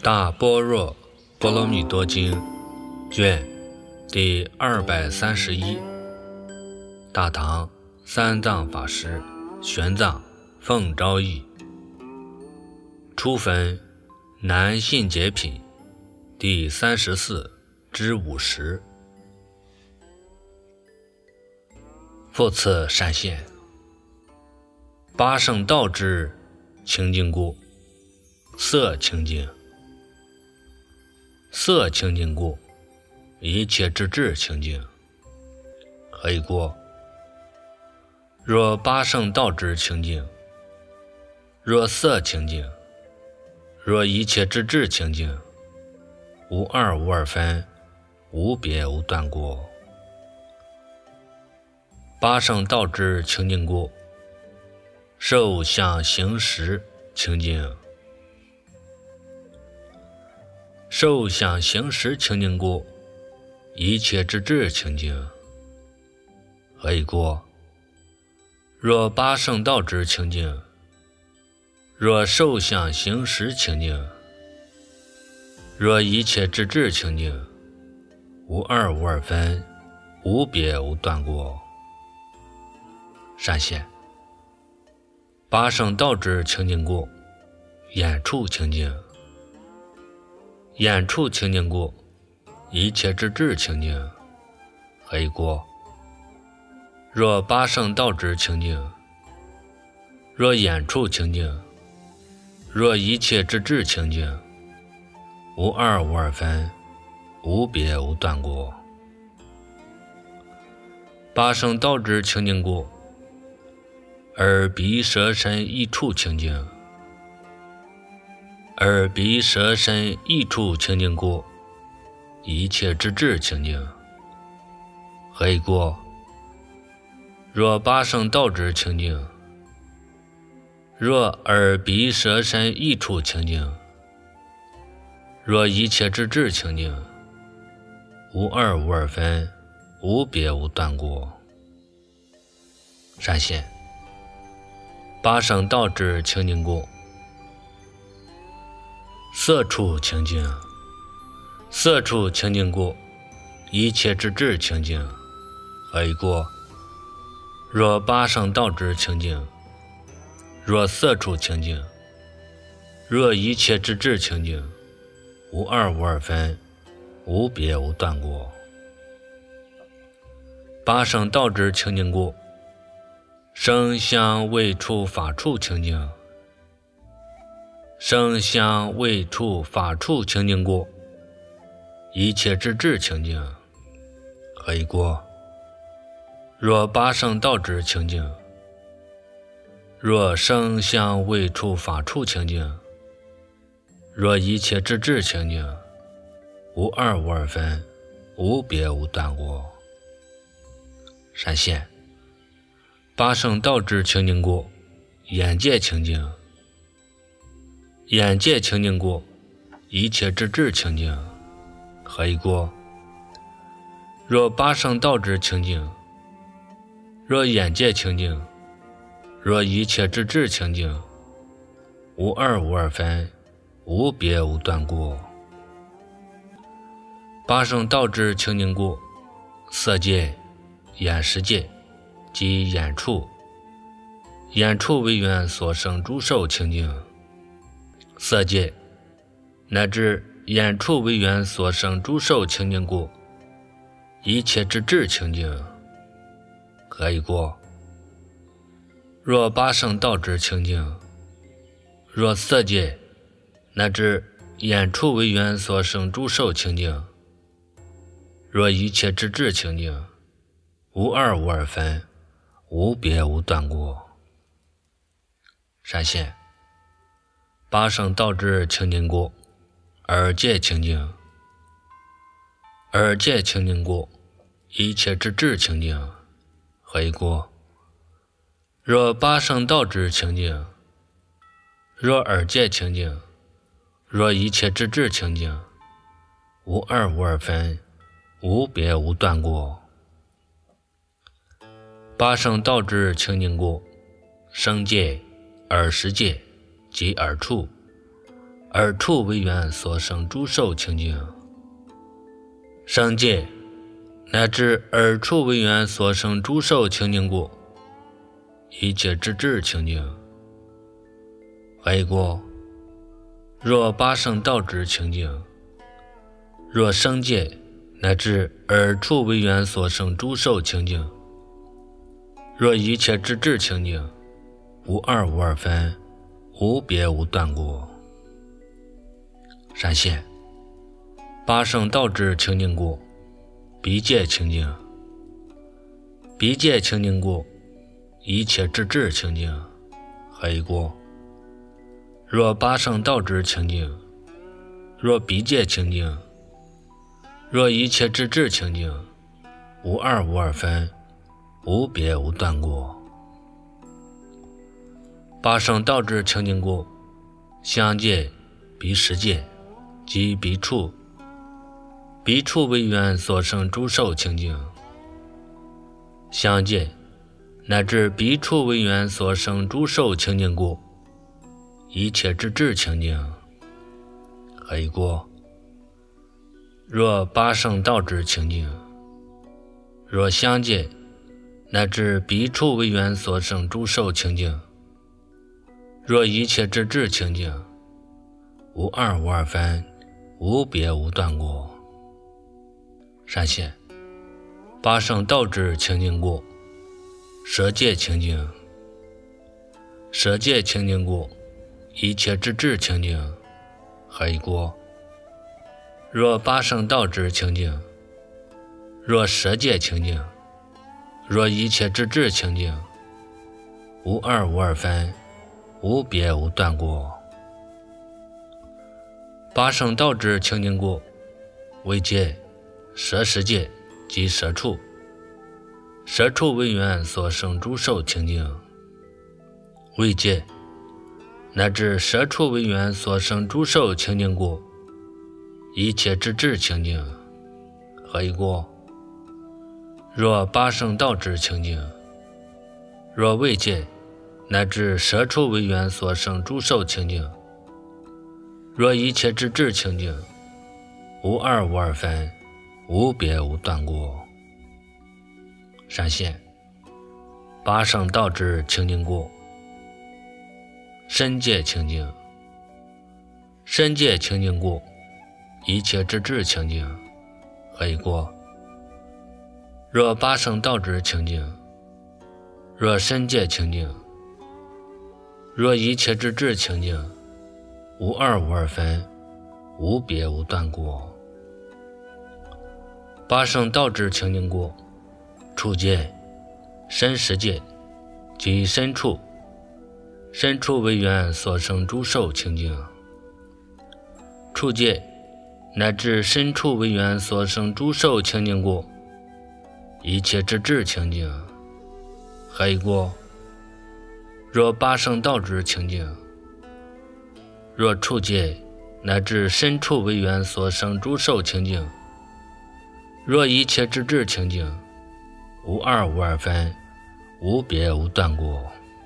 大般若波罗蜜多经卷第231，大唐三藏法师玄奘奉诏译，初分南信解品第34至50。复次善现，八圣道之清净故，色清净。色清净故，一切之智清净。何以故？若八圣道之清净，若色清净，若一切之智清净，无二无二分，无别无断过。八圣道之清净故，受想行识清净。受想行识清净故，一切之智清净。何以故？若八圣道之清净，若受想行识清净，若一切之智清净，无二无二分，无别无断过。善现，八圣道之清净故，眼处清净。眼处清净故，一切之智清净。何以故？若八圣道之清净，若眼处清净，若一切之智清净，无二无二分，无别无断过。八圣道之清净故，耳鼻舌身意处清净。耳鼻舌身意处清净故，一切之智清净。何以故？若八圣道之清净，若耳鼻舌身意处清净，若一切之智清净，无二无二分，无别无断过。善现，八圣道之清净故，色处清净。色处清净故，一切之智清净。何以故？若八圣道之清净，若色处清净，若一切之智清净，无二无二分，无别无断过。八圣道之清净故，声香味触法处清净。声香味触法处清净故，一切之智清净。何以故？若八圣道之清净，若声香味触法处清净，若一切之智清净，无二无二分，无别无断过。善现，八圣道之清净故，眼界清净。眼界清净故，一切之智清净。何以故？若八圣道之清净，若眼界清净，若一切之智清净，无二无二分，无别无断过。八圣道之清净故，色界、眼识界及眼处，眼处为缘所生诸受清净。色界乃至眼处为缘所生诸受清净故，一切之智清净。何以故？若八圣道之清净，若色界乃至眼处为缘所生诸受清净，若一切之智清净，无二无二分，无别无断过。善现，八圣道之清净故，耳界清净。耳界清净故，一切之智清净。何以故？若八圣道之清净，若耳界清净，若一切之智清净，无二无二分，无别无断过。八圣道之清净故，声界、耳识界及耳处， 耳触为缘所生诸受清净。生界乃至耳触为缘所生诸受清净故，一切之智清净。还过，若八圣道之清净，若生界乃至耳触为缘所生诸受清净，若一切之智清净，无二无二分，无别无断过。闪现八圣道之清净故，鼻界清净。鼻界清净故，一切之智清净。还过，若八圣道之清净，若鼻界清净，若一切之智清净，无二无二分，无别无断过。八圣道之清净故，相界、鼻识界及鼻触，鼻触为缘所生诸受清净。相界乃至鼻触为缘所生诸受清净故，一切之智清净。还过，若八圣道之清净，若相界乃至鼻触为缘所生诸受清净，若一切之智清净，无二无二分，无别无断过。闪现八圣道之清净故，舍界清净。舍界清净故，一切之智清净。还过，若八圣道之清净，若舍界清净，若一切之智清净，无二无二分，无别无断过。八圣道之清净故，为界、舍识界及舍处，舍处为缘所生诸受清净。为界乃至舍处为缘所生诸受清净故，一切之智清净。还过，若八圣道之清净，若为界乃至舍处为缘所生诸受清净，若一切之智清净，无二无二分，无别无断过。闪现八圣道之清净故，身界清净。身界清净故，一切之智清净。还过，若八圣道之清净，若身界清净，若一切之智清净，无二无二分，无别无断过。八圣道之清净故，触界、身识界及身处，身处为缘所生诸受清净。触界乃至身处为缘所生诸受清净故，一切之智清净。还过，若八圣道之清净，若触界乃至身处为缘所生诸受清净，若一切之智清净，无二无二分，无别无断过。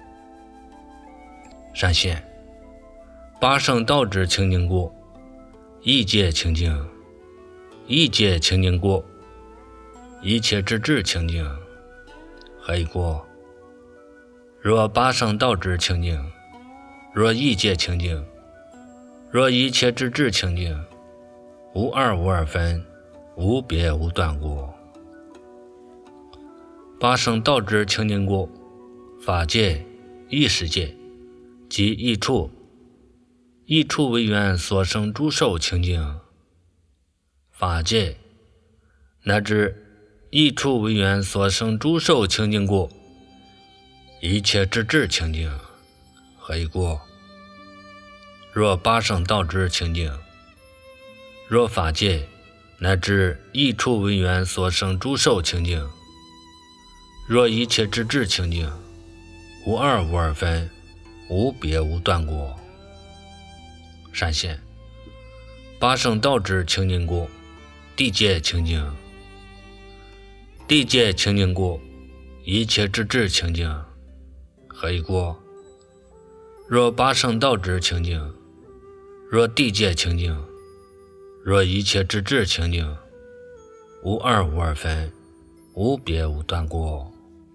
闪现八圣道之清净故，意界清净。意界清净故，一切之智清净。还过，若八圣道之清净，若意界清净，若一切之智清净，无二无二分，无别无断过。八圣道之清净故，法界、意识界及意处，意处为缘所生诸受清净。法界乃至意处为缘所生诸受清净故，一切之智清净。还过，若八圣道之清净，若法界乃至意处为缘所生诸受清净，若一切之智清净，无二无二分，无别无断过。闪现八圣道之清净故，地界清净。地界清净故，一切之智清净。还过，若八圣道之清净， 若地界清净，若一切之智清净，无二无二分，无别无断过。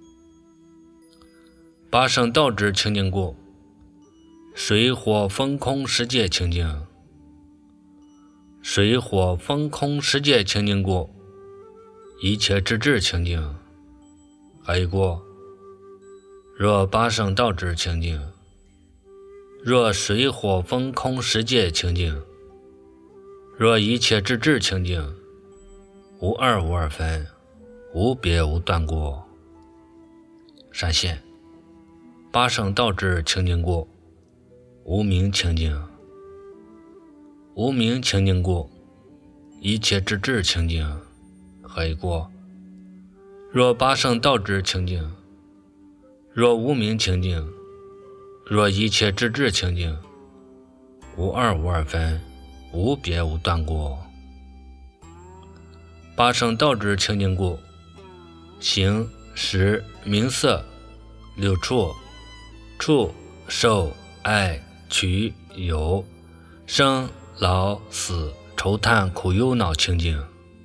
八圣道之清净过，水火风空世界清净，水火风空世界清净过，一切之智清净。还有过，若八圣道之清净，若水火风空世界清净，若一切之智清净，无二无二分，无别无断过。闪现八圣道之清净过，无明清净，无明清净过，一切之智清净。还有过，若八圣道之清净，若无明清净，若一切之智清净，无二无二分，无别无断过。八圣道之清净过，形识名色六处，触受爱取有生老死愁叹苦忧恼清净。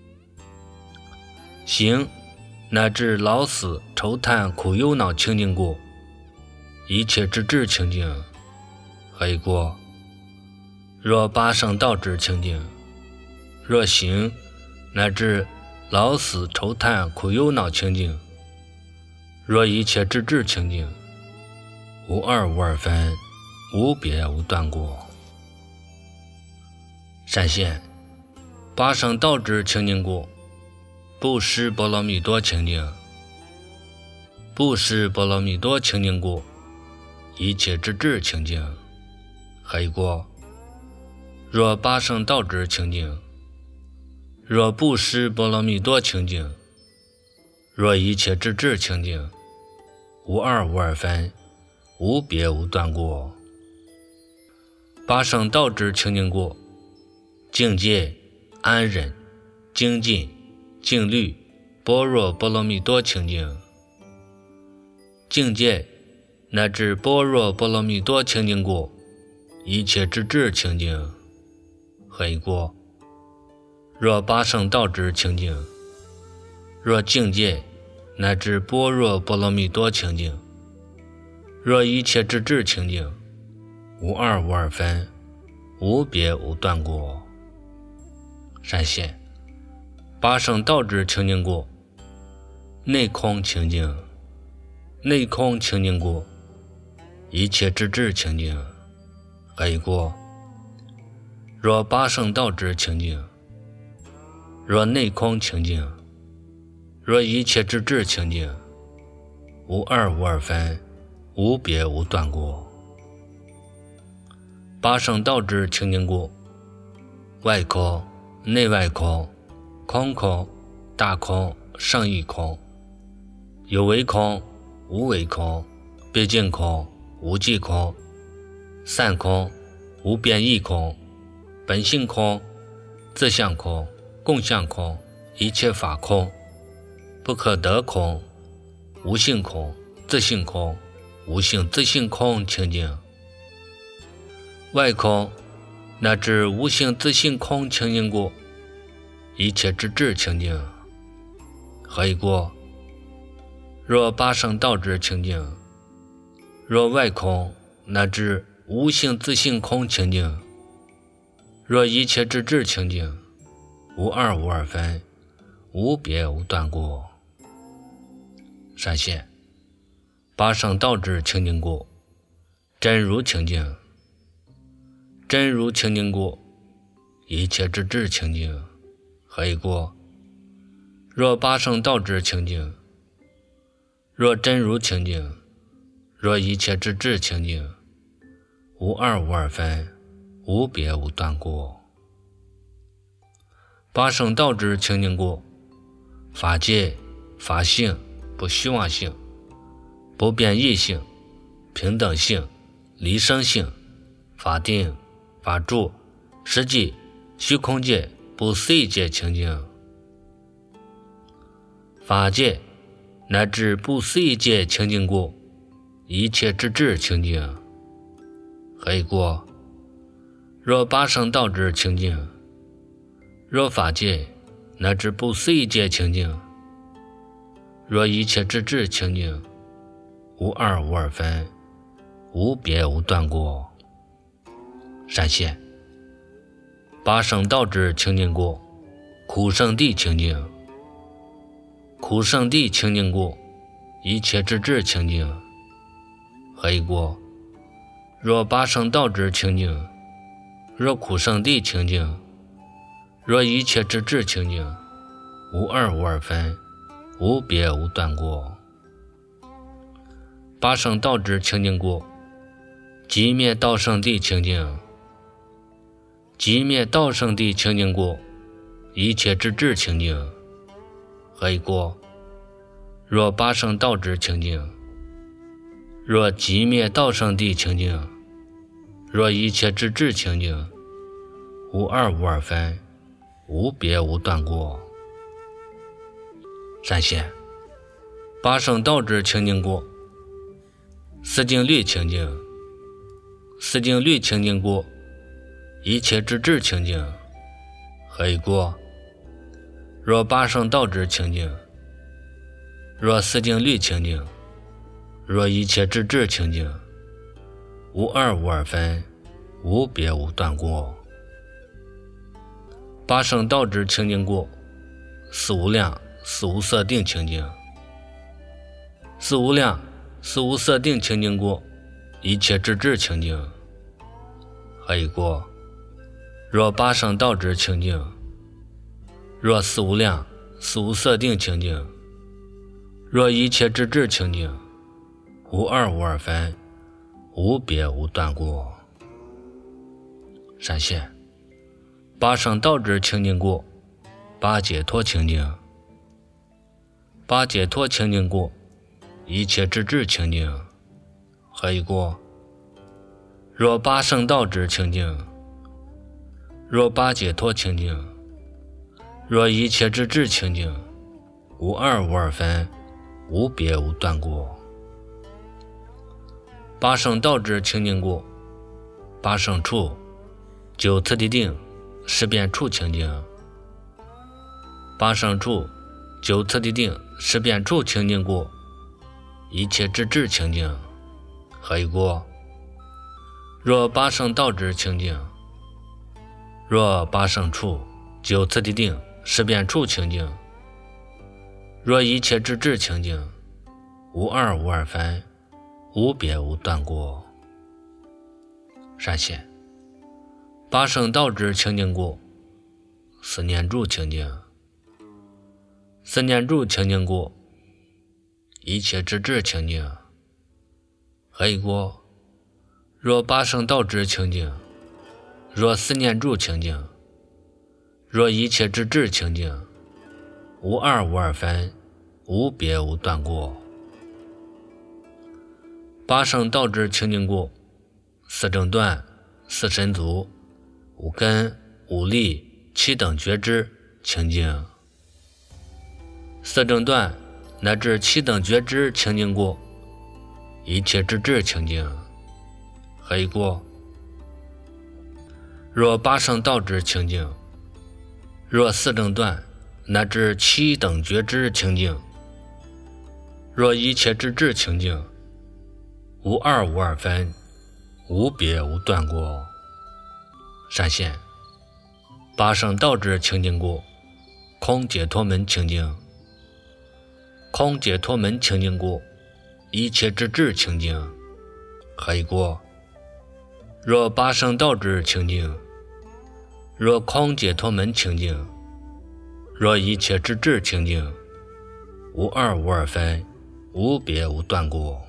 行乃至老死愁叹苦忧恼清净过，一切之智清净。还有过，若八圣道之清净，若行乃至老死愁叹苦忧恼清净，若一切之智清净，无二无二分，无别无断过。闪现八圣道之清净过，布施波罗蜜多清净，布施波罗蜜多清净过，一切之智清净。还有过，若八圣道之清净，若布施波罗蜜多清净，若一切之智清净，无二无二分，无别无断过。八圣道之清净过，境界安忍精进静虑般若波罗蜜多清净，境界乃至般若波罗蜜多清净过，一切之智清净。还有过，若八圣道之清净，若境界乃至般若波罗蜜多清净，若一切之智清净，无二无二分，无别无断过。闪现八圣道之清净过，内空清净，内空清净过，一切之智清净。还有过，若八圣道之清净，若内空清净，若一切之智清净，无二无二分，无别无断过。八圣道之清净过，外空内外空，空空大空上一空，有为空无为空，毕竟空无际空，散空无变异空，本性空自相空共相空，一切法空不可得空，无性空自性空无性自性空清净。外空乃至无性自性空清净过，一切之智清净。还有过，若八圣道之清净，若外空乃至无性自性空清净，若一切之智清净，无二无二分，无别无断过。闪现八圣道之清净过，真如清净，真如清净过，一切之智清净。还有过，若八圣道之清净，若真如清净，若一切之智清净，无二无二分，无别无断过。八圣道之清净过，法界法性不虚妄性，不变异性，平等性，离生性，法定法住实际虚空界不思议界清净。法界乃至不思议界清净过，一切之智清净。还有过， 若八圣道之清净，若法界乃至不随界清净，若一切之智清净，无二无二分，无别无断过。闪现八圣道之清净过，苦圣地清净，苦圣地清净过，一切之智清净，何以过？若八圣道之清净，若苦圣地清净，若一切之智清净，无二无二分，无别无断过。八圣道之清净过，寂灭道圣地清净，寂灭道圣地清净过，一切之智清净，何以过？若八圣道之清净，若寂灭道圣地清净，若一切之智清净，无二无二分，无别无断过。闪现八圣道之清净过，四境律清净，四境律清净过，一切之智清净，何以过？若八圣道之清净，若四境律清净，若一切之智清净，无二无二分，无别无断过。八圣道之清净过，四无量四无色定清净，四无量四无色定清净过，一切之智清净，何以过？若八圣道之清净，若四无量四无色定清净，若一切之智清净，无二无二分，无别无断过。闪现八圣道之清净过，八解脱清净，八解脱清净过，一切之智清净，何以过？若八圣道之清净，若八解脱清净，若一切之智清净，无二无二分，无别无断过。八圣道之清净过，八圣处九次第定识变处清净，八圣处九次第定识变处清净过，一切之智清净，何以过？若八圣道之清净，若八圣处九次第定识变处清净，若一切之智清净，无二无二分，无别无断过。闪现八圣道之清净过，四念住清净，四念住清净过，一切之智清净，何以过？若八圣道之清净，若四念住清净，若一切之智清净，无二无二分，无别无断过。八圣道之清净过，四正断四神足五根五力七等觉知清净，四正断乃至七等觉知清净过，一切之智清净，何以过？若八圣道之清净，若四正断乃至七等觉知清净，若一切之智清净，无二无二分，无别无断过。闪现八圣道之清净过，空解脱门清净，空解脱门清净过，一切之智清净，何以过？若八圣道之清净，若空解脱门清净，若一切之智清净，无二无二分，无别无断过。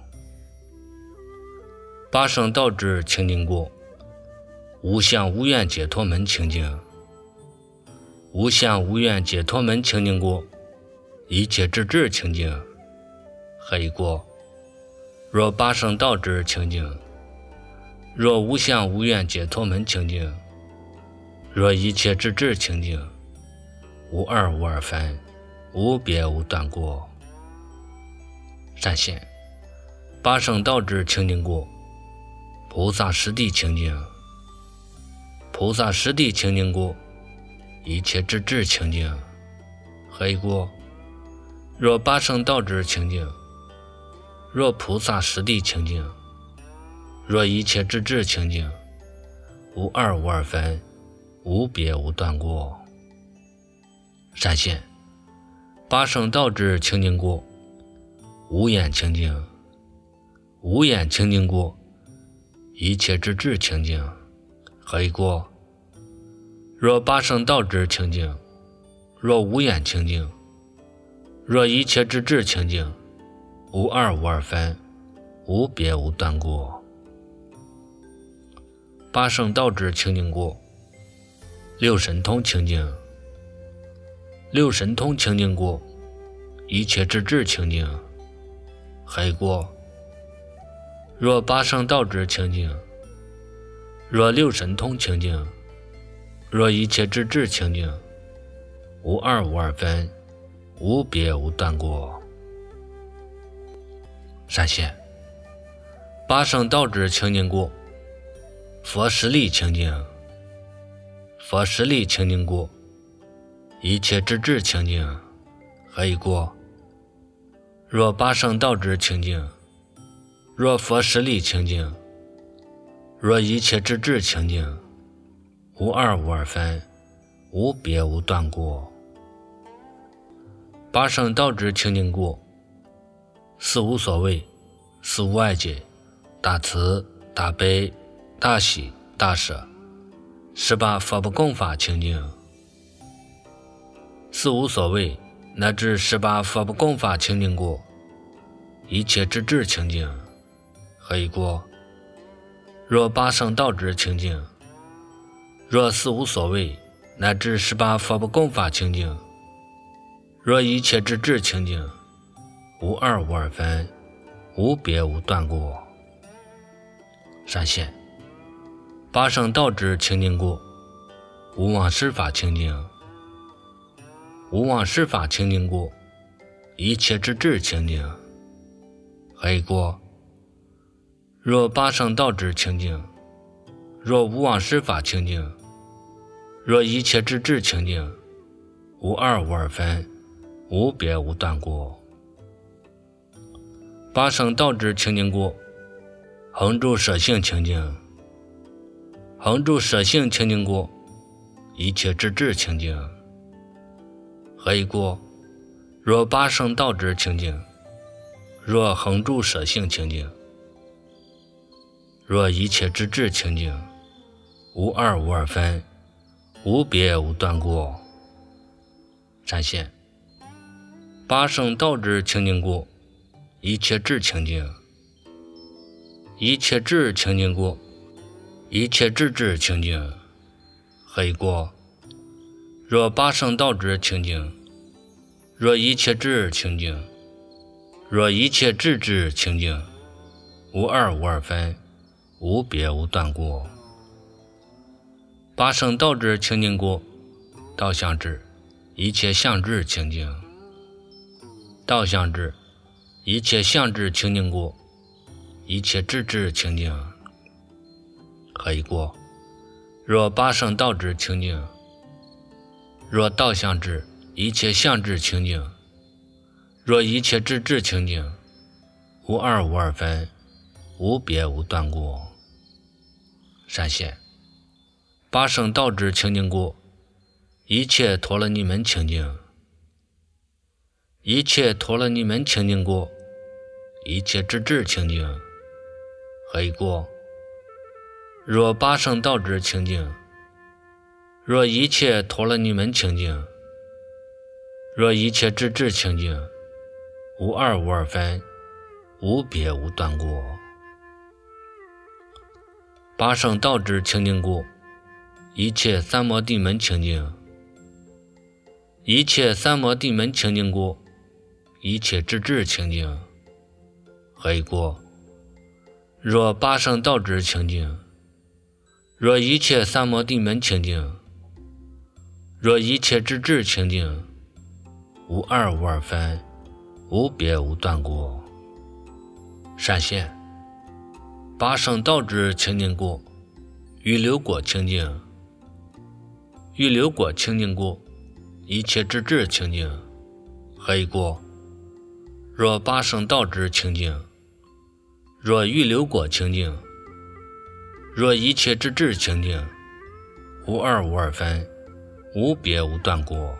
八圣道之清净过，无相无愿解脱门清净，无相无愿解脱门清净过，一切之智清净，何以过？若八圣道之清净，若无相无愿解脱门清净，若一切之智清净，无二无二分，无别无断过。闪现八圣道之清净过，菩萨实地清净， 菩萨实地清净故，一切之智清净。何以故？若八圣道之清净，若菩萨实地清净，若一切之智清净，无二无二分，无别无断过。闪现八圣道之清净故，无眼清净，无眼清净故，一切之智清净。何以故？若八圣道之清净，若无眼清净，若一切之智清净，无二无二分，无别无断过。八圣道之清净故，六神通清净，六神通清净故，一切之智清净。何以故？若八圣道之清净，若六神通清净，若一切之智清净，无二无二分，无别无断过。闪现八圣道之清净故，佛实力清净，佛实力清净故，一切之智清净。何以故？若八圣道之清净，若佛实力清净，若一切之智清净，无二无二分，无别无断过。八圣道之清净故，四无所谓，四无碍解，大慈大悲大喜大舍，18佛不共法清净。四无所谓乃至18佛不共法清净故，一切之智清净。何以故？若八圣道之清净，若四无所谓乃至18佛不共法清净，若一切之智清净，无二无二分，无别无断过。闪现八圣道之清净故，无妄施法清净，无妄施法清净故，一切之智清净。何以故？若八圣道之清净，若无妄施法清净，若一切之智清净，无二无二分，无别无断过。八圣道之清净故，恒住舍性清净，恒住舍性清净故，一切之智清净。何以故？若八圣道之清净，若恒住舍性清净，若一切之智清净，无二无二分，无别无断过。闪现八圣道之清净故，一切智清净，一切智清净故，一切智智清净。何以故？若八圣道之清净，若一切智清净，若一切智智清净，无二无二分，无别无断过。八圣道之清净故，道相智，一切相智清净，道相智，一切相智清净故，一切智智清净。何以故？若八圣道之清净，若道相智，一切相智清净，若一切智智清净，无二无二分，无别无断过。闪现八圣道之清净故，一切陀罗尼门清净，一切陀罗尼门清净故，一切智智清净。何以故？若八圣道之清净，若一切陀罗尼门清净，若一切智智清净，无二无二分，无别无断过。八圣道之清净故，一切三摩地门清净，一切三摩地门清净故，一切智智清净。何以故？若八圣道之清净，若一切三摩地门清净，若一切智智清净，无二无二分，无别无断过。闪现八圣道之清净故，于流果清净， 预流过清净故，一切之智清净。何以故？若八圣道之清净，若预流过清净，若一切之智清净，无二无二分，无别无断过。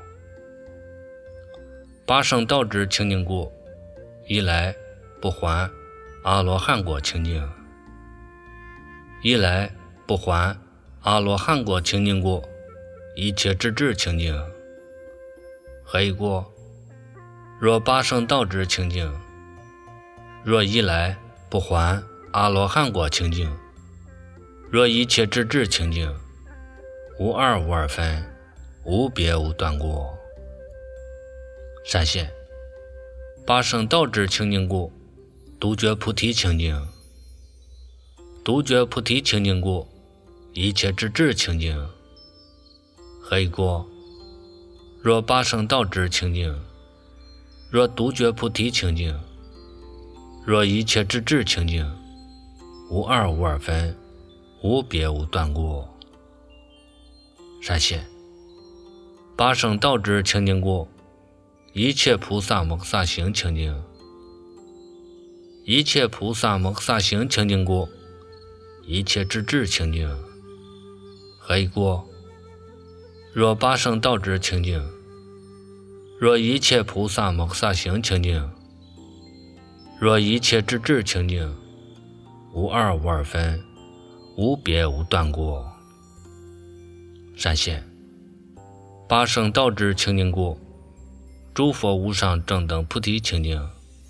八圣道之清净故，一来不还阿罗汉果清净，一来不还阿罗汉果清净故，一切之智清净。何以故？若八圣道之清净，若一来不还阿罗汉果清净，若一切之智清净，无二无二分，无别无断过。闪现八圣道之清净故，独觉菩提清净，独觉菩提清净故，一切之智清净。何以故？若八圣道之清净，若独觉菩提清净，若一切之智清净，无二无二分，无别无断过。闪现八圣道之清净故，一切菩萨摩诃萨行清净，一切菩萨摩诃萨行清净故，一切之智清净。何以故？若八圣道之清净，若一切菩萨摩诃萨行清净，若一切之智清净，无二无二分，无别无断过。闪现八圣道之清净故，诸佛无上正等菩提清净，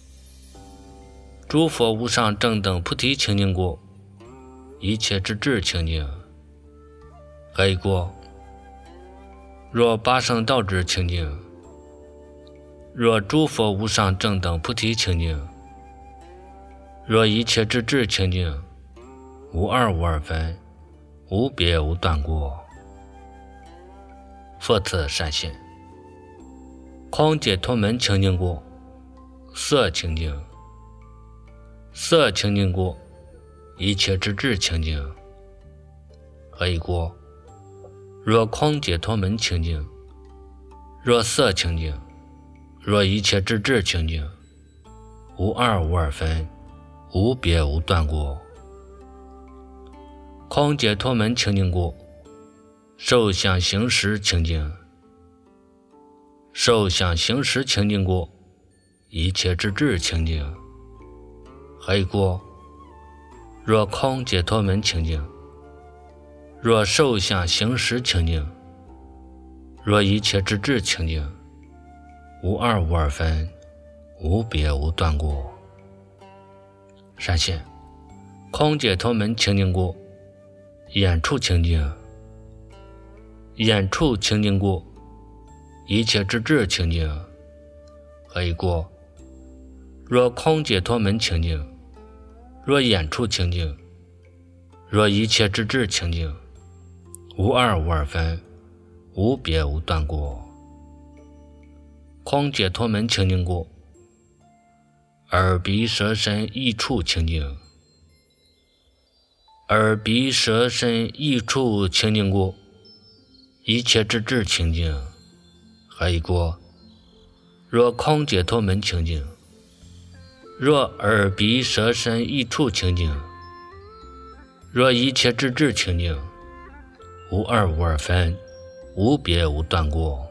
诸佛无上正等菩提清净故，一切之智清净。何以故？若八圣道之清净，若诸佛无上正等菩提清净，若一切之智清净，无二无二分，无别无断过。佛次闪现空解脱门清净故，色清净，色清净故，一切之智清净。何以故？若空解脱门清净，若色清净，若一切之智清净，无二无二分，无别无断过。空解脱门清净故，受想行识清净，受想行识清净故，一切之智清净。何以故？若空解脱门清净，若受想行识清净，若一切之智清净，无二无二分，无别无断过。闪现空解脱门清净故，眼处清净，眼处清净故，一切之智清净。何以故？若空解脱门清净，若眼处清净，若一切之智清净，无二无二分，无别无断过。空解脱门清净故，耳鼻舌身意处清净，耳鼻舌身意处清净故，一切之智清净。何以故？若空解脱门清净，若耳鼻舌身意处清净，若一切之智清净，无二无二分，无别无断过。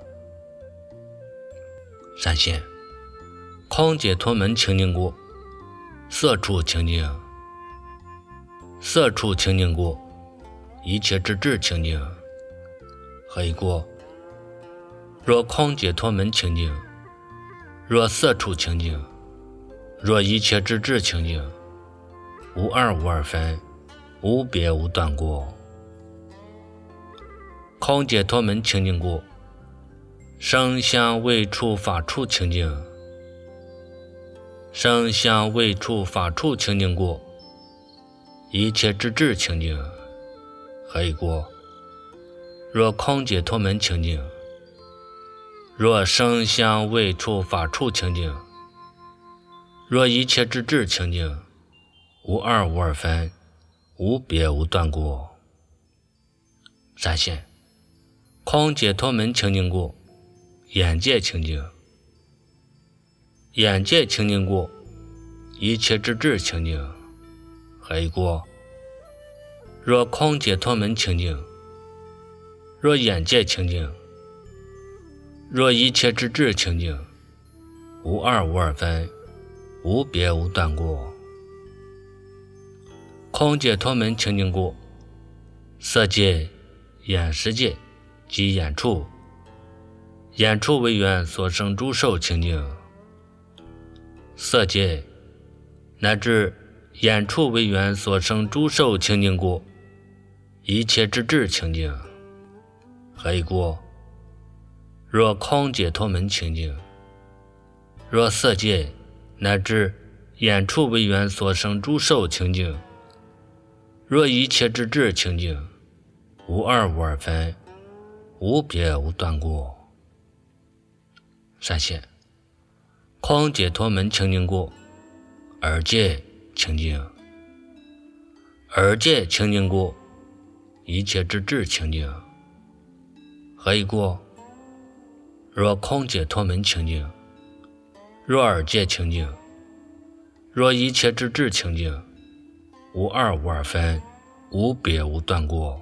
闪现空解脱门清净故，色处清净，色处清净故，一切之智清净。何以故？若空解脱门清净，若色处清净，若一切之智清净，无二无二分，无别无断过。空解脱门清净故，声香味触法处清净，声香味触法处清净故，一切之智清净。何以故？若空解脱门清净，若声香味触法处清净，若一切之智清净，无二无二分，无别无断过。闪现空解脱门清净过，眼界清净。眼界清净过，一切之智清净。还有过，若空解脱门清净，若眼界清净，若一切之智清净，无二无二分，无别无断过。空解脱门清净过，色界、眼识界及眼处，眼处为缘所生诸受清净。色界乃至眼处为缘所生诸受清净过，一切之智清净。还有过，若空解脱门清净，若色界乃至眼处为缘所生诸受清净，若一切之智清净，无二无二分，无别无断过。善现空解脱门清净过，耳界清净。耳界清净过，一切之智清净。还有过，若空解脱门清净，若耳界清净，若一切之智清净，无二无二分，无别无断过。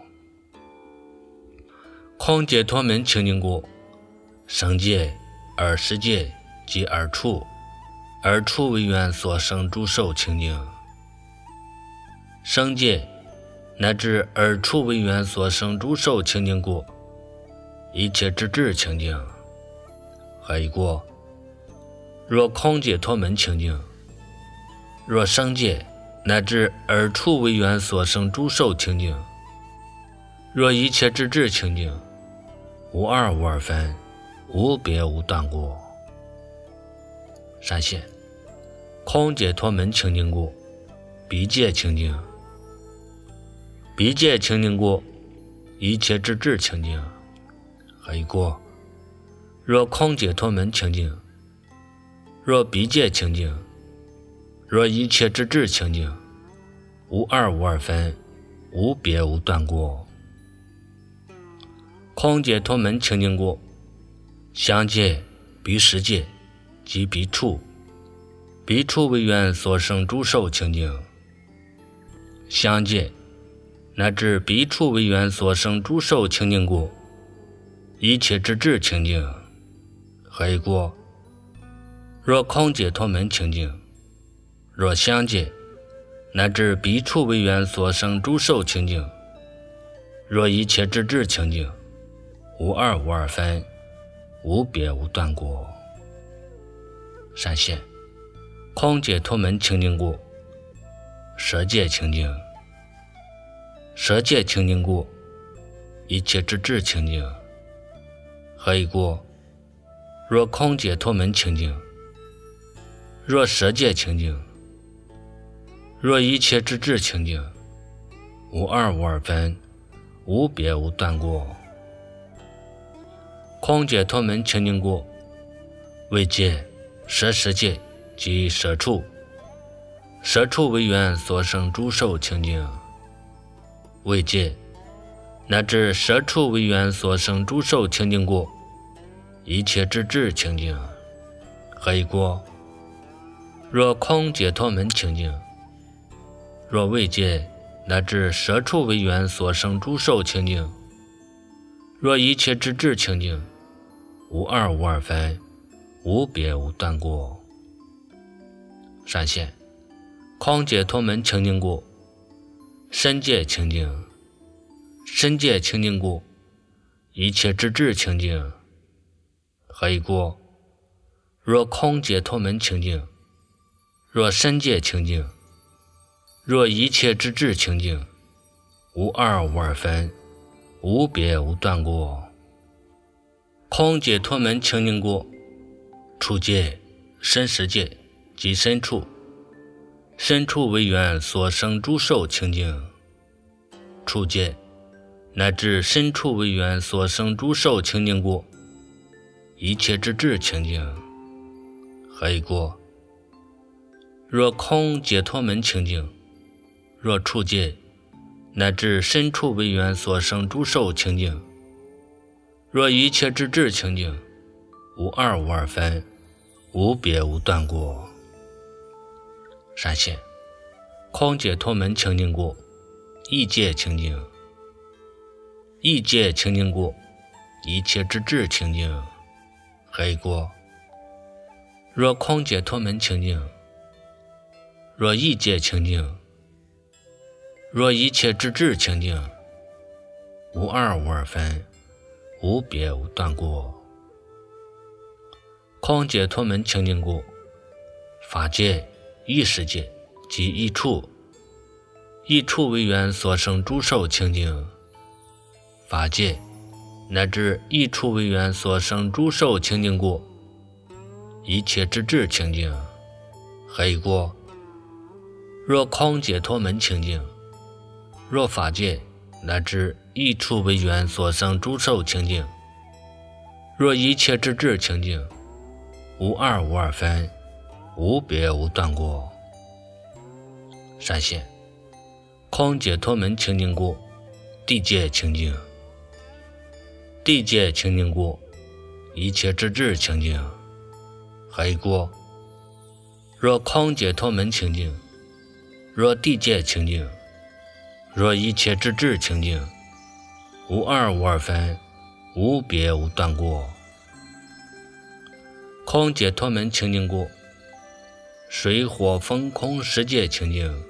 空解脱门清净过，声界、耳识界及耳处，耳处为缘所生诸受清净。声界乃至耳处为缘所生诸受清净过，一切之智清净。还有过，若空解脱门清净，若声界乃至耳处为缘所生诸受清净，若一切之智清净，无二无二分，无别无断过。善现空解脱门清净过，鼻界清净。鼻界清净过，一切之智清净。还有过，若空解脱门清净，若鼻界清净，若一切之智清净，无二无二分，无别无断过。空解脱门清净过，香界、鼻识界及鼻处，鼻处为缘所生诸受清净。香界乃至鼻处为缘所生诸受清净过，一切之智清净。还有过，若空解脱门清净，若香界乃至鼻处为缘所生诸受清净，若一切之智清净，无二无二分，无别无断过。善现空解脱门清净过，舌界清净。舌界清净过，一切之智清净。还有过，若空解脱门清净，若舌界清净，若一切之智清净，无二无二分，无别无断过。空解脱门清净过，味界、舌识界及舌处，舌处为缘所生诸受清净。味界乃至舌处为缘所生诸受清净过，一切之智清净。还有过，若空解脱门清净，若味界乃至舌处为缘所生诸受清净，若一切之智清净，无二无二分，无别无断过。善现空解脱门清净过，身界清净。身界清净过，一切之智清净。还有过，若空解脱门清净，若身界清净，若一切之智清净，无二无二分，无别无断过。空解脱门清净过，处界、身识界及身处，身处为缘所生诸受清净。处界乃至身处为缘所生诸受清净过，一切之智清净。还有过，若空解脱门清净，若处界乃至身处为缘所生诸受清净， 若一切之智清净，无二无二分，无别无断过。闪现空解脱门清净过，异界清净，异界清净过，一切之智清净，黑过。若空解脱门清净，若异界清净，若一切之智清净，无二无二分，无别无断过。空解脱门清净过，法界、异世界及异处，异处为缘所生诸受清净，法界乃至异处为缘所生诸受清净过，一切之智清净，黑过。若空解脱门清净，若法界乃至异处为缘所生诸受清净，若一切之智清净，无二无二分，无别无断过。闪现空解脱门清净过，地界清净，地界清净过，一切之智清净，黑过。若空解脱门清净，若地界清净，若一切之智清净，无二无二分，无别无断过。空解脱门清净过，水火风空十界清净，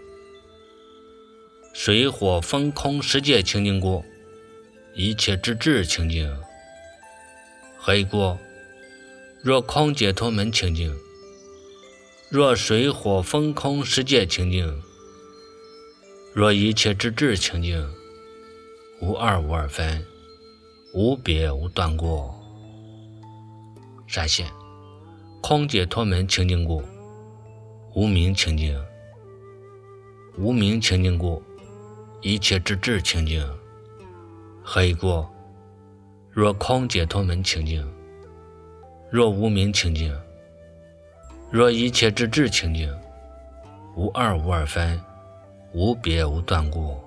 水火风空十界清净过，一切之智清净，黑过。若空解脱门清净，若水火风空十界清净，若一切之智清净，无二无二分，无别无断过。闪现空解脱门清净过，无明清净，无明清净过，一切之智清净，黑过。若空解脱门清净，若无明清净，若一切之智清净，无二无二分，无别无断过。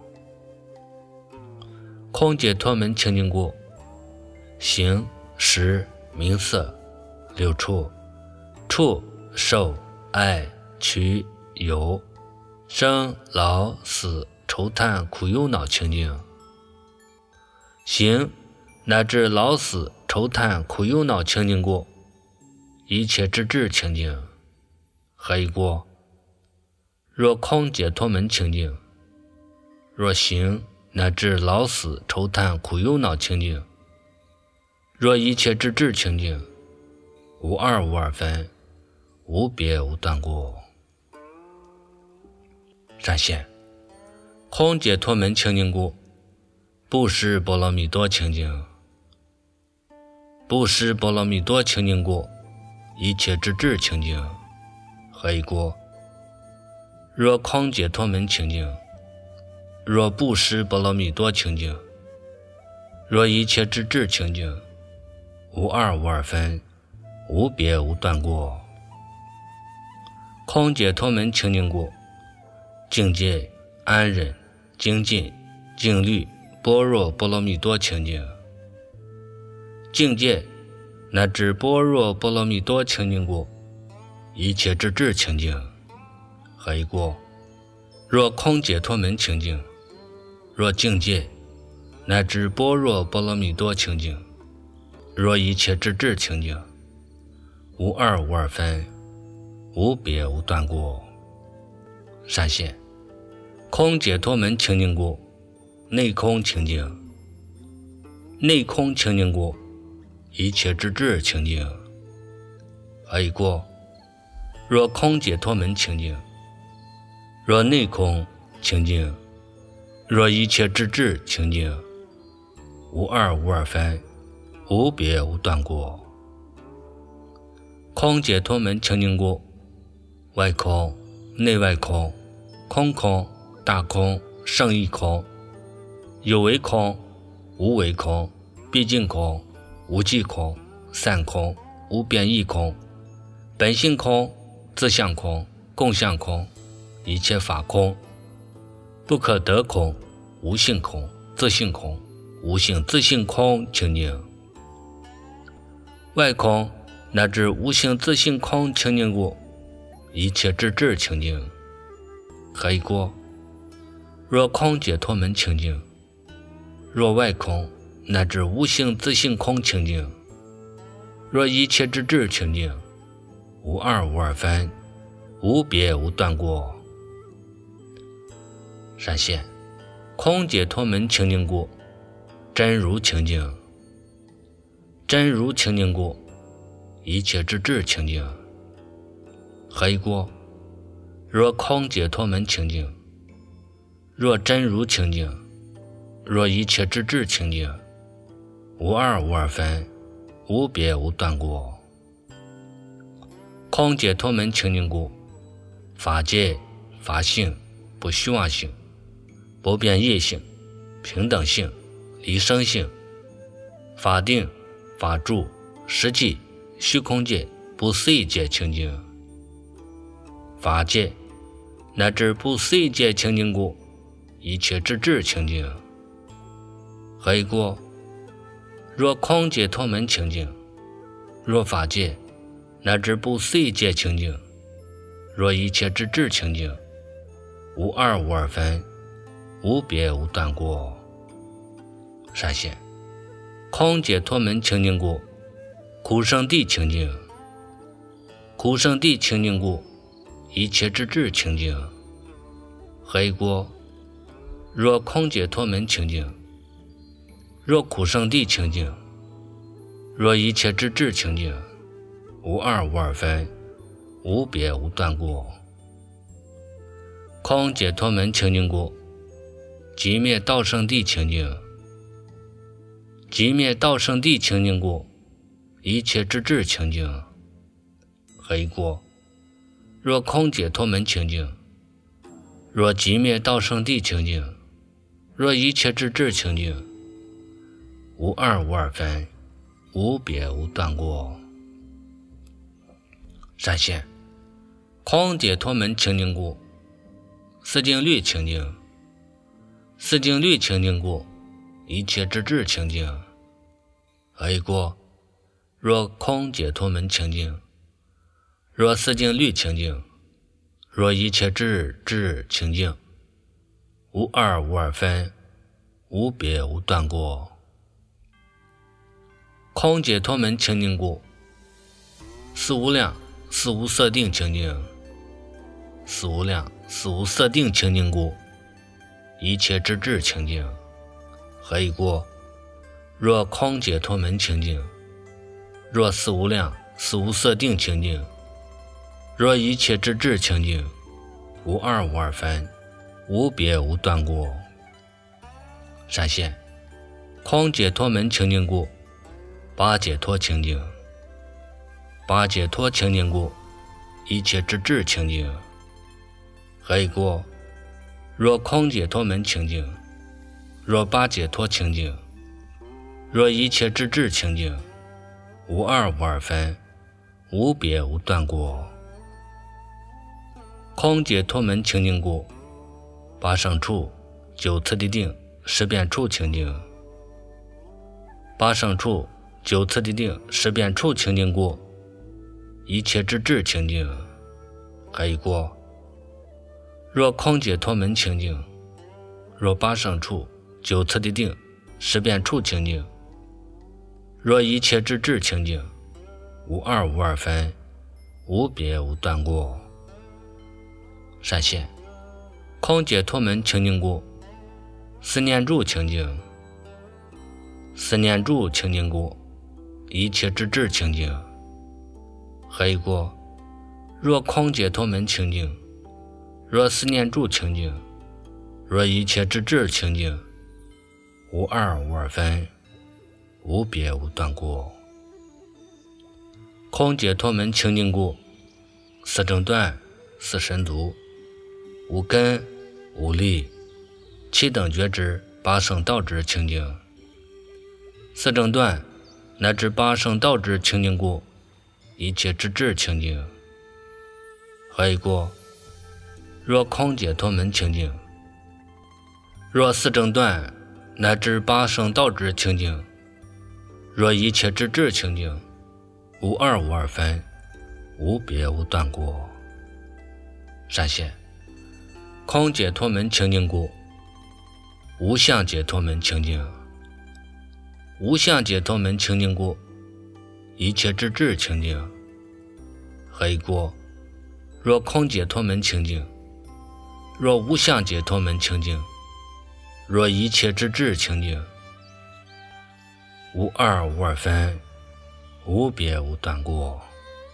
空解脱门清净过，形、识、名色、六处、触、受、爱、取、有、生、老、死、愁叹、苦忧恼清净，形乃至老死、愁叹、苦忧恼清净过，一切之智清净，黑过。若空解脱门清净，若形乃至老死、愁叹、苦忧恼清净，若一切之智清净，无二无二分，无别无断过。闪现空解脱门清净过，布施波罗蜜多清净，布施波罗蜜多清净过，一切之智清净，黑过。若空解脱门清净，若布施波罗蜜多清净，若一切之智清净，无二无二分，无别无断过。空解脱门清净过，境界、安忍、精进、静虑、般若波罗蜜多清净，境界乃至般若波罗蜜多清净过，一切之智清净，黑过。若空解脱门清净，若境界乃至般若波罗蜜多清净，若一切之智清净，无二无二分，无别无断过。闪现空解脱门清净过，内空清净，内空清净过，一切之智清净，黑过。若空解脱门清净，若内空清净，若一切之智清净，无二无二分，无别无断过。空解脱门清净过，外空、内外空、空空、大空、胜义空、有为空、无为空、毕竟空、无记空、散空、无变异空、本性空、自相空、共相空、一切法空、不可得空、无性空、自性空、无性自性空清净， 外空乃至无性自性空清净故，一切之智清净。何以故？若空解脱门清净，若外空乃至无性自性空清净，若一切之智清净，无二无二分，无别无断过。闪现空解脱门清净故，真如清净。真如清净故，一切之智清净。何以故？若空解脱门清净，若真如清净，若一切之智清净，无二无二分，无别无断过。空解脱门清净故，法界法性不虚妄性，不变异性，平等性，离生性，法定法住实际虚空界不思议界清净。法界乃至不思议界清净故，一切之智清净。何以故？若空解脱门清净，若法界乃至不思议界清净，若一切之智清净，无二无二分，无别无断过。闪现空解脱门清净故，苦生地清净。苦生地清净故，一切之智清净。何以故？若空解脱门清净，若苦生地清净，若一切之智清净，无二无二分，无别无断过。空解脱门清净故，寂灭道生地清净。寂灭道生地清净故，一切之智清净。何以故？若空解脱门清净，若寂灭道生地清净，若一切之智清净，无二无二分，无别无断过。闪现空解脱门清净故，四境律清净。四境律清净故，一切之智清净。何以故？若空解脱门清净，若四境律清净，若一切之智清净，无二无二分，无别无断过。空解脱门清净故，四无量四无色定清净。四无量四无色定清净故，一切之智清净。何以故？若空解脱门清净，若四无量四无色定清净，若一切之智清净，无二无二分，无别无断过。闪现空解脱门清净故，八解脱清净。八解脱清净故，一切之智清净。何以故？若空解脱门清净，若八解脱清净，若一切之智清净，无二无二分，无别无断过。空解脱门清净故，八胜处九次第定十变处清净。八胜处九次第定十变处清净故，一切之智清净。何以故？若空解脱门清净，若八胜处九次第定十变处清净，若一切之智清净，无二无二分，无别无断过。闪现空解脱门清净故，四念住清净。四念住清净故，一切之智清净。何以故？若空解脱门清净，若四念住清净，若一切之智清净，无二无二分，无别无断过。空解脱门清净故，四正断四神足，无根无力，七等觉知八圣道之清净。四正断乃至八圣道之清净故，一切之智清净。何以故？若空解脱门清净，若四正断乃至八圣道之清净，若一切之智清净， 无二无二分，无别无断过。闪现空解脱门清净故，无相解脱门清净。无相解脱门清净故，一切之智清净。何以故？若空解脱门清净，若无相解脱门清净，若一切之智清净，无二无二分，无别无断过。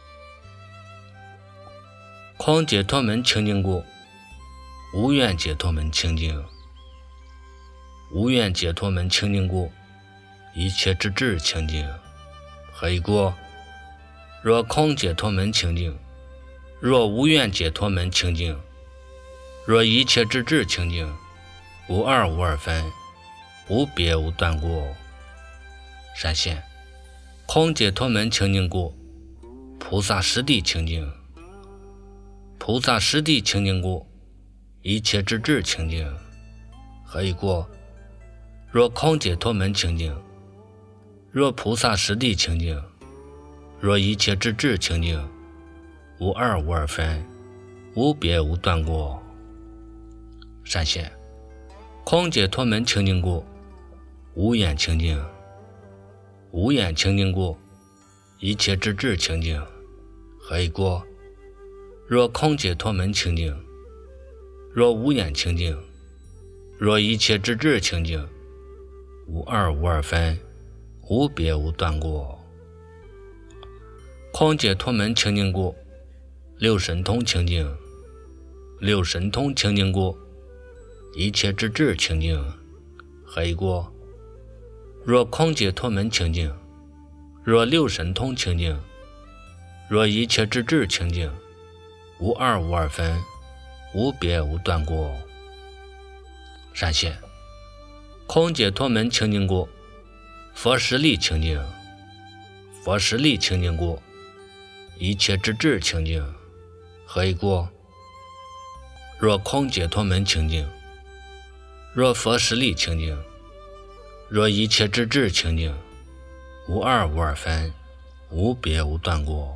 空解脱门清净故，无愿解脱门清净。无愿解脱门清净故，一切之智清净。何以故？若空解脱门清净，若无愿解脱门清净，若一切之智清净，无二无二分，无别无断过。闪现空解脱门清净故，菩萨实地清净。菩萨实地清净故，一切之智清净。何以故？若空解脱门清净，若菩萨实地清净，若一切之智清净，无二无二分，无别无断过。闪现空解脱门清净故，无眼清净。无眼清净故，一切之智清净。何以故？若空解脱门清净，若无眼清净，若一切之智清净，无二无二分，无别无断过。空解脱门清净故，六神通清净。六神通清净故，一切之智清净。何以故？若空解脱门清净，若六神通清净，若一切之智清净，无二无二分，无别无断过。闪现空解脱门清净故，佛实力清净。佛实力清净故，一切之智清净。何以故？若空解脱门清净，若佛实力清净，若一切之智清净，无二无二分，无别无断过。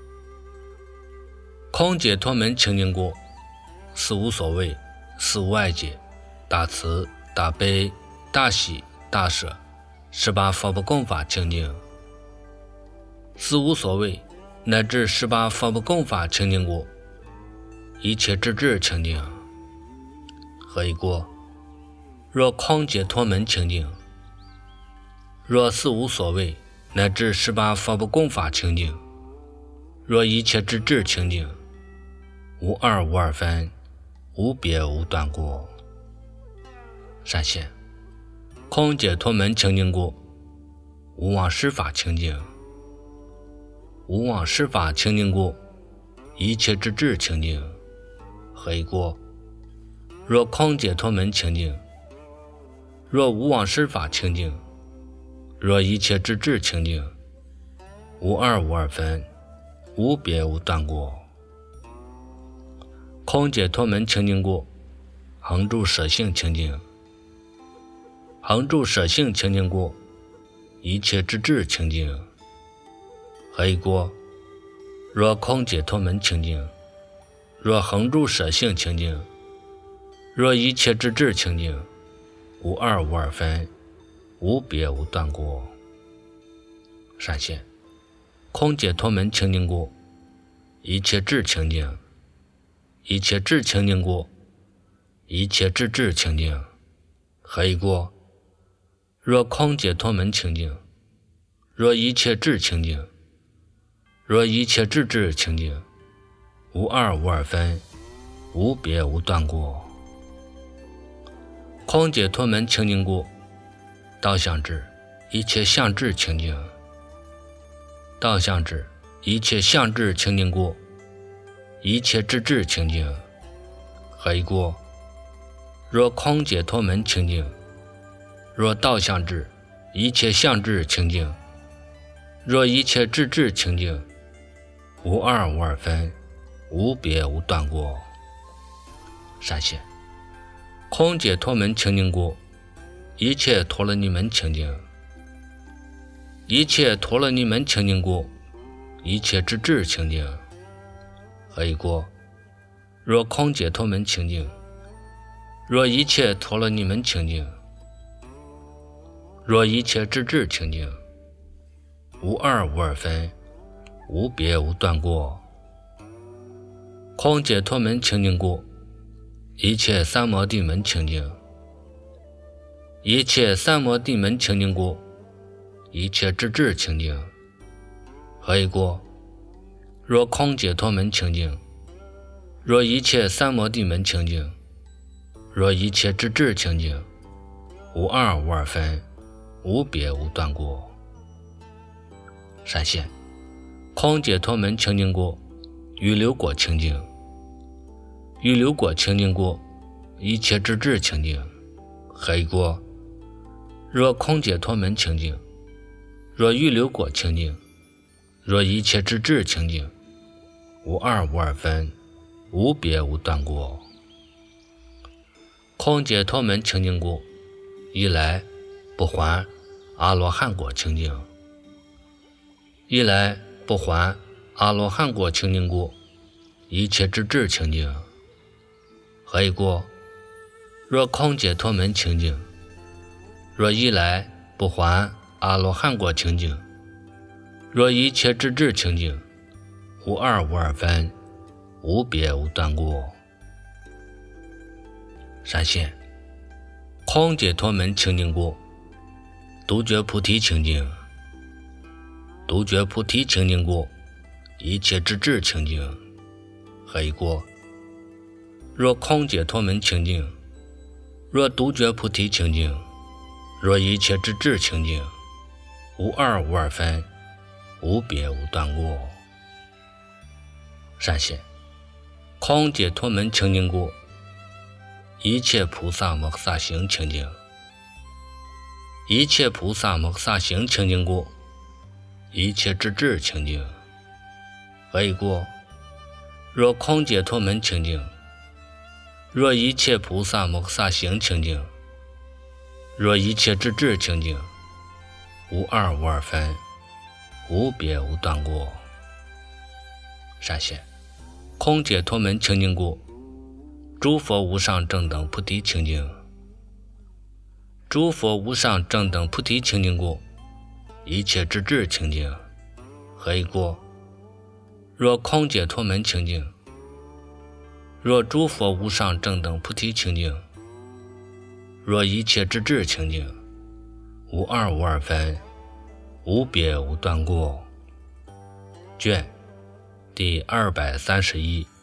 空解脱门清净故，四无所谓，四无碍解，大慈大悲大喜大舍，18佛不共法清净。四无所谓乃至18佛不共法清净故，一切之智清净。何以故？若空解脱门清净，若四无所谓乃至18佛不共法清净，若一切之智清净，无二无二分，无别无断过。闪现空解脱门清净故，无妄施法清净。无妄施法清净故，一切之智清净。何以故？若空解脱门清净，若无妄施法清净，若一切之智清净，无二无二分，无别无断过。空解脱门清净故，恒住舍性清净。恒住舍性清净故，一切之智清净。何以故？若空解脱门清净，若恒住舍性清净，若一切之智清净，无二无二分，无别无断过。闪现空解脱门清净故，一切智清净。一切智清净故，一切之智清净。何以故？若空解脱门清净，若一切智清净，若一切之智清净，无二无二分，无别无断过。空解脱门清净故，道相智，一切相智清净。道相智，一切相智清净故，一切之智清净。何以故？若空解脱门清净，若道相智，一切相智清净，若一切之智清净，无二无二分，无别无断过。闪现空解脱门清净故，一切陀罗尼门清净。一切陀罗尼门清净故， 一切之智清净。何以故？若空解脱门清净，若一切陀罗尼门清净，若一切之智清净，无二无二分，无别无断过。空解脱门清净故，一切三摩地门清净。一切三摩地门清净故，一切之智清净。何以故？若空解脱门清净，若一切三摩地门清净，若一切之智清净，无二无二分，无别无断过。闪现空解脱门清净故，预流果清净。预流果清净故，一切之智清净。何以故？若空解脱门清净，若预流果清净，若一切之智清净，无二无二分，无别无断过。空解脱门清净故，一来不还阿罗汉果清净。一来不还阿罗汉果清净故，一切之智清净。何以故？若空解脱门清净，若一来不还阿罗汉果清净，若一切之智清净，无二无二分，无别无断过。闪现空解脱门清净故，独觉菩提清净。独觉菩提清净故，一切之智清净。何以故？若空解脱门清净，若独觉菩提清净，若一切之智清净，无二无二分，无别无断过。闪现空解脱门清净故，一切菩萨摩诃萨行清净。一切菩萨摩诃萨行清净故，一切之智清净。何以故？若空解脱门清净，若一切菩萨摩诃萨行清净，若一切之智清净，无二无二分，无别无断过。闪现空解脱门清净故，诸佛无上正等菩提清净。诸佛无上正等菩提清净故，一切之智清净。何以故？若空解脱门清净，若诸佛无上正等菩提清净，若一切之智清净，无二无二分，无别无断过。卷第231。